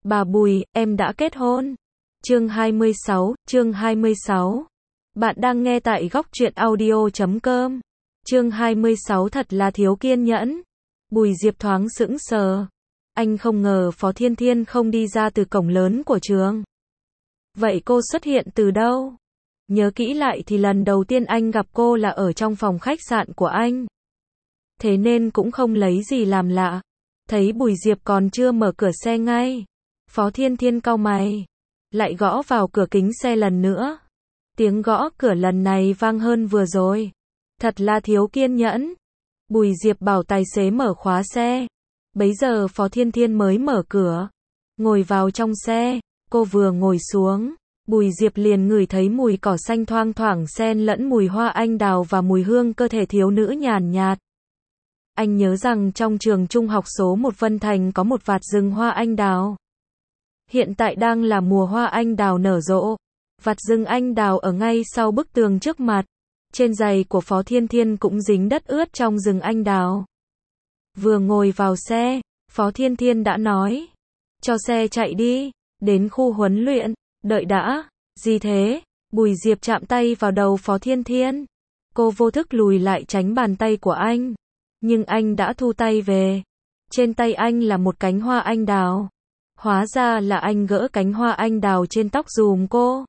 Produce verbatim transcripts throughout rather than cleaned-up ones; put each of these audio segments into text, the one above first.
Bà Bùi, em đã kết hôn. Chương hai mươi sáu, chương hai mươi sáu. Bạn đang nghe tại góc truyện audio chấm com. Chương hai mươi sáu thật là thiếu kiên nhẫn. Bùi Diệp thoáng sững sờ. Anh không ngờ Phó Thiên Thiên không đi ra từ cổng lớn của trường. Vậy cô xuất hiện từ đâu? Nhớ kỹ lại thì lần đầu tiên anh gặp cô là ở trong phòng khách sạn của anh. Thế nên cũng không lấy gì làm lạ. Thấy Bùi Diệp còn chưa mở cửa xe ngay. Phó Thiên Thiên cau mày. Lại gõ vào cửa kính xe lần nữa. Tiếng gõ cửa lần này vang hơn vừa rồi. Thật là thiếu kiên nhẫn. Bùi Diệp bảo tài xế mở khóa xe. Bấy giờ Phó Thiên Thiên mới mở cửa. Ngồi vào trong xe. Cô vừa ngồi xuống. Bùi Diệp liền ngửi thấy mùi cỏ xanh thoang thoảng xen lẫn mùi hoa anh đào và mùi hương cơ thể thiếu nữ nhàn nhạt. Anh nhớ rằng trong trường trung học số một Vân Thành có một vạt rừng hoa anh đào. Hiện tại đang là mùa hoa anh đào nở rộ. Vạt rừng anh đào ở ngay sau bức tường trước mặt. Trên giày của Phó Thiên Thiên cũng dính đất ướt trong rừng anh đào. Vừa ngồi vào xe, Phó Thiên Thiên đã nói. Cho xe chạy đi, đến khu huấn luyện, đợi đã. Gì thế? Bùi Diệp chạm tay vào đầu Phó Thiên Thiên. Cô vô thức lùi lại tránh bàn tay của anh. Nhưng anh đã thu tay về. Trên tay anh là một cánh hoa anh đào. Hóa ra là anh gỡ cánh hoa anh đào trên tóc giùm cô.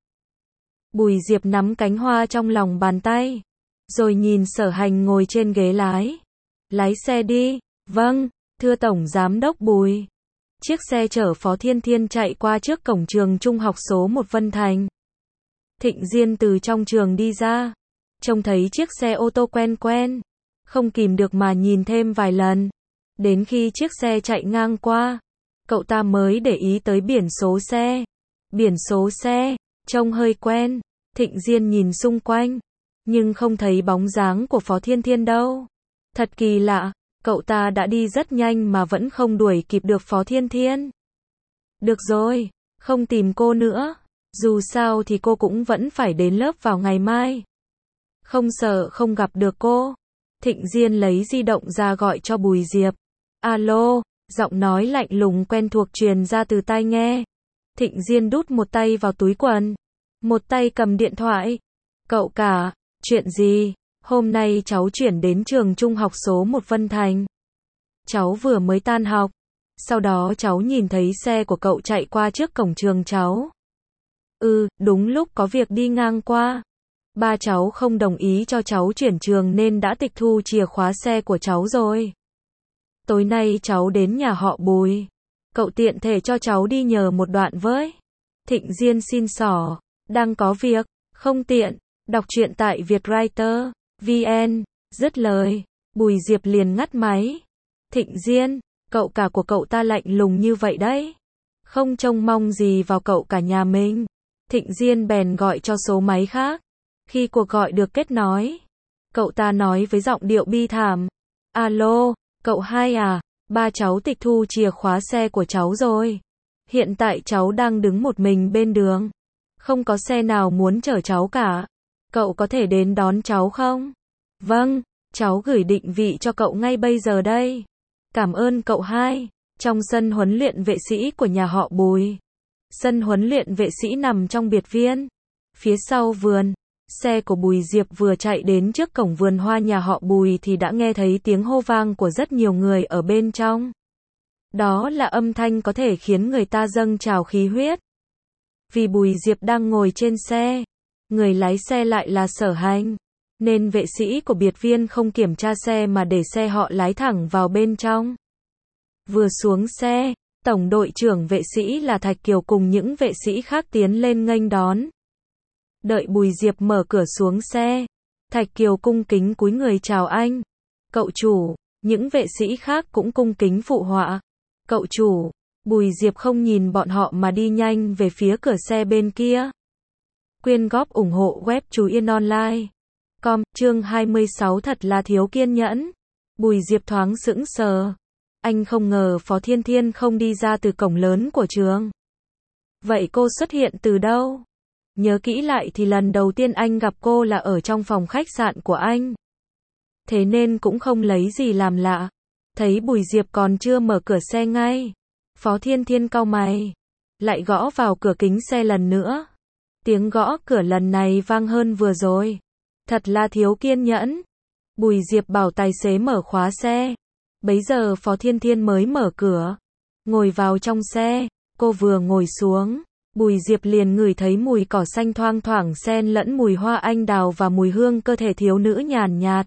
Bùi Diệp nắm cánh hoa trong lòng bàn tay. Rồi nhìn Sở Hành ngồi trên ghế lái. Lái xe đi. Vâng, thưa Tổng Giám đốc Bùi. Chiếc xe chở Phó Thiên Thiên chạy qua trước cổng trường trung học số một Vân Thành. Thịnh Diên từ trong trường đi ra. Trông thấy chiếc xe ô tô quen quen. Không kìm được mà nhìn thêm vài lần. Đến khi chiếc xe chạy ngang qua, cậu ta mới để ý tới biển số xe. Biển số xe, trông hơi quen. Thịnh Diên nhìn xung quanh, nhưng không thấy bóng dáng của Phó Thiên Thiên đâu. Thật kỳ lạ, cậu ta đã đi rất nhanh mà vẫn không đuổi kịp được Phó Thiên Thiên. Được rồi, không tìm cô nữa. Dù sao thì cô cũng vẫn phải đến lớp vào ngày mai. Không sợ không gặp được cô. Thịnh Diên lấy di động ra gọi cho Bùi Diệp. Alo, giọng nói lạnh lùng quen thuộc truyền ra từ tai nghe. Thịnh Diên đút một tay vào túi quần. Một tay cầm điện thoại. Cậu cả, chuyện gì? Hôm nay cháu chuyển đến trường trung học số một Vân Thành. Cháu vừa mới tan học. Sau đó cháu nhìn thấy xe của cậu chạy qua trước cổng trường cháu. Ừ, đúng lúc có việc đi ngang qua. Ba cháu không đồng ý cho cháu chuyển trường nên đã tịch thu chìa khóa xe của cháu rồi. Tối nay cháu đến nhà họ Bùi. Cậu tiện thể cho cháu đi nhờ một đoạn với. Thịnh Diên xin xỏ. Đang có việc. Không tiện. Đọc truyện tại Vietwriter chấm vn. Dứt lời. Bùi Diệp liền ngắt máy. Thịnh Diên, cậu cả của cậu ta lạnh lùng như vậy đấy. Không trông mong gì vào cậu cả nhà mình. Thịnh Diên bèn gọi cho số máy khác. Khi cuộc gọi được kết nối, cậu ta nói với giọng điệu bi thảm. Alo, cậu hai à, ba cháu tịch thu chìa khóa xe của cháu rồi. Hiện tại cháu đang đứng một mình bên đường. Không có xe nào muốn chở cháu cả. Cậu có thể đến đón cháu không? Vâng, cháu gửi định vị cho cậu ngay bây giờ đây. Cảm ơn cậu hai. Trong sân huấn luyện vệ sĩ của nhà họ Bùi. Sân huấn luyện vệ sĩ nằm trong biệt viên. Phía sau vườn. Xe của Bùi Diệp vừa chạy đến trước cổng vườn hoa nhà họ Bùi thì đã nghe thấy tiếng hô vang của rất nhiều người ở bên trong. Đó là âm thanh có thể khiến người ta dâng trào khí huyết. Vì Bùi Diệp đang ngồi trên xe, người lái xe lại là Sở Hành, nên vệ sĩ của biệt viên không kiểm tra xe mà để xe họ lái thẳng vào bên trong. Vừa xuống xe, tổng đội trưởng vệ sĩ là Thạch Kiều cùng những vệ sĩ khác tiến lên nghênh đón. Đợi Bùi Diệp mở cửa xuống xe, Thạch Kiều cung kính cúi người chào anh. Cậu chủ, những vệ sĩ khác cũng cung kính phụ họa. Cậu chủ, Bùi Diệp không nhìn bọn họ mà đi nhanh về phía cửa xe bên kia. Quyên góp ủng hộ web Chú Yên Online. Com, chương hai mươi sáu thật là thiếu kiên nhẫn. Bùi Diệp thoáng sững sờ. Anh không ngờ Phó Thiên Thiên không đi ra từ cổng lớn của trường. Vậy cô xuất hiện từ đâu? Nhớ kỹ lại thì lần đầu tiên anh gặp cô là ở trong phòng khách sạn của anh. Thế nên cũng không lấy gì làm lạ. Thấy Bùi Diệp còn chưa mở cửa xe ngay. Phó Thiên Thiên cau mày. lại gõ vào cửa kính xe lần nữa. Tiếng gõ cửa lần này vang hơn vừa rồi. Thật là thiếu kiên nhẫn. Bùi Diệp bảo tài xế mở khóa xe. Bấy giờ Phó Thiên Thiên mới mở cửa. Ngồi vào trong xe, cô vừa ngồi xuống. Bùi Diệp liền ngửi thấy mùi cỏ xanh thoang thoảng xen lẫn mùi hoa anh đào và mùi hương cơ thể thiếu nữ nhàn nhạt.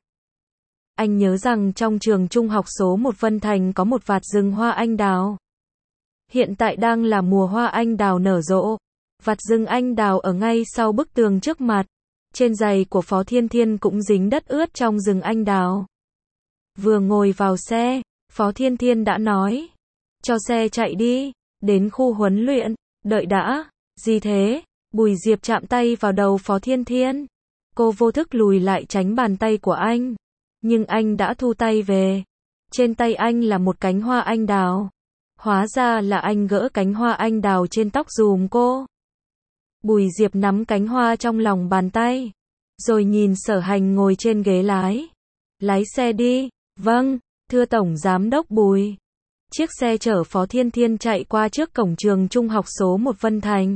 Anh nhớ rằng trong trường trung học số một Vân Thành có một vạt rừng hoa anh đào. Hiện tại đang là mùa hoa anh đào nở rộ. Vạt rừng anh đào ở ngay sau bức tường trước mặt. Trên giày của Phó Thiên Thiên cũng dính đất ướt trong rừng anh đào. Vừa ngồi vào xe, Phó Thiên Thiên đã nói. Cho xe chạy đi, đến khu huấn luyện, đợi đã. Gì thế? Bùi Diệp chạm tay vào đầu Phó Thiên Thiên. Cô vô thức lùi lại tránh bàn tay của anh. Nhưng anh đã thu tay về. Trên tay anh là một cánh hoa anh đào. Hóa ra là anh gỡ cánh hoa anh đào trên tóc giùm cô. Bùi Diệp nắm cánh hoa trong lòng bàn tay. Rồi nhìn Sở Hành ngồi trên ghế lái. Lái xe đi. Vâng, thưa Tổng Giám đốc Bùi. Chiếc xe chở Phó Thiên Thiên chạy qua trước cổng trường trung học số một Vân Thành.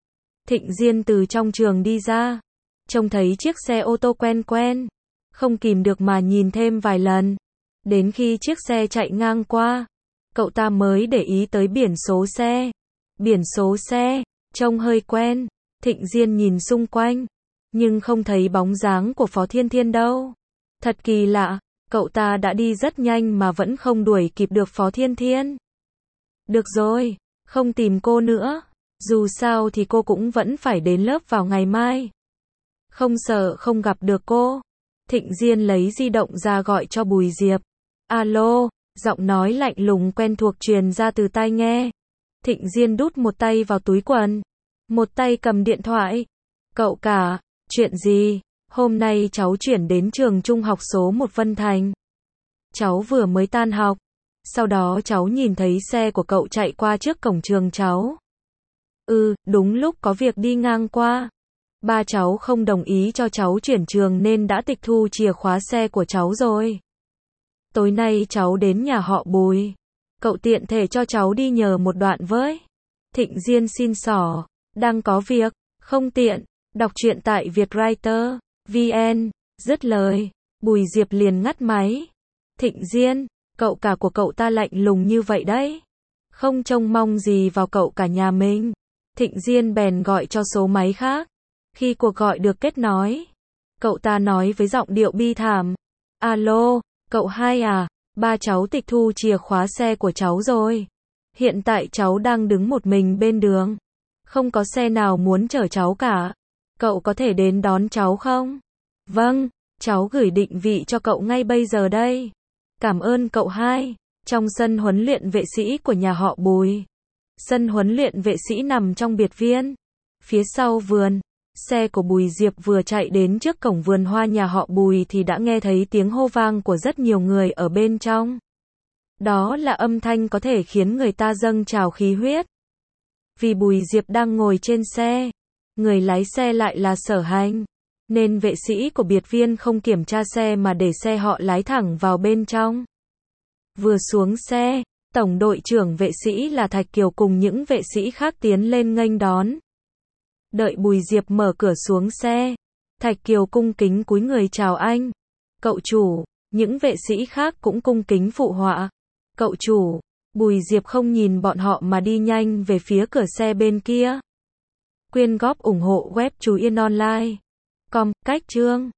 Thịnh Diên từ trong trường đi ra. Trông thấy chiếc xe ô tô quen quen. Không kìm được mà nhìn thêm vài lần. Đến khi chiếc xe chạy ngang qua, cậu ta mới để ý tới biển số xe. Biển số xe, trông hơi quen. Thịnh Diên nhìn xung quanh, nhưng không thấy bóng dáng của Phó Thiên Thiên đâu. Thật kỳ lạ, cậu ta đã đi rất nhanh mà vẫn không đuổi kịp được Phó Thiên Thiên. Được rồi, không tìm cô nữa. Dù sao thì cô cũng vẫn phải đến lớp vào ngày mai. Không sợ không gặp được cô. Thịnh Diên lấy di động ra gọi cho Bùi Diệp. Alo, giọng nói lạnh lùng quen thuộc truyền ra từ tai nghe. Thịnh Diên đút một tay vào túi quần, một tay cầm điện thoại. Cậu cả, chuyện gì? Hôm nay cháu chuyển đến trường trung học số một Vân Thành. Cháu vừa mới tan học. Sau đó cháu nhìn thấy xe của cậu chạy qua trước cổng trường cháu. Ừ, đúng lúc có việc đi ngang qua. Ba cháu không đồng ý cho cháu chuyển trường nên đã tịch thu chìa khóa xe của cháu rồi. Tối nay cháu đến nhà họ Bùi. Cậu tiện thể cho cháu đi nhờ một đoạn với. Thịnh Diên xin xỏ. Đang có việc. Không tiện. Đọc truyện tại Vietwriter chấm vn. Dứt lời. Bùi Diệp liền ngắt máy. Thịnh Diên, cậu cả của cậu ta lạnh lùng như vậy đấy. Không trông mong gì vào cậu cả nhà mình. Thịnh Diên bèn gọi cho số máy khác. Khi cuộc gọi được kết nối, cậu ta nói với giọng điệu bi thảm. Alo, cậu hai à, ba cháu tịch thu chìa khóa xe của cháu rồi. Hiện tại cháu đang đứng một mình bên đường. Không có xe nào muốn chở cháu cả. Cậu có thể đến đón cháu không? Vâng, cháu gửi định vị cho cậu ngay bây giờ đây. Cảm ơn cậu hai. Trong sân huấn luyện vệ sĩ của nhà họ Bùi. Sân huấn luyện vệ sĩ nằm trong biệt viên. Phía sau vườn. Xe của Bùi Diệp vừa chạy đến trước cổng vườn hoa nhà họ Bùi thì đã nghe thấy tiếng hô vang của rất nhiều người ở bên trong. Đó là âm thanh có thể khiến người ta dâng trào khí huyết. Vì Bùi Diệp đang ngồi trên xe, người lái xe lại là Sở Hành, nên vệ sĩ của biệt viên không kiểm tra xe mà để xe họ lái thẳng vào bên trong. Vừa xuống xe, tổng đội trưởng vệ sĩ là Thạch Kiều cùng những vệ sĩ khác tiến lên nghênh đón. Đợi Bùi Diệp mở cửa xuống xe, Thạch Kiều cung kính cúi người chào anh. Cậu chủ, những vệ sĩ khác cũng cung kính phụ họa. Cậu chủ, Bùi Diệp không nhìn bọn họ mà đi nhanh về phía cửa xe bên kia. Quyên góp ủng hộ web Chú Yên Online. Com, cách chương.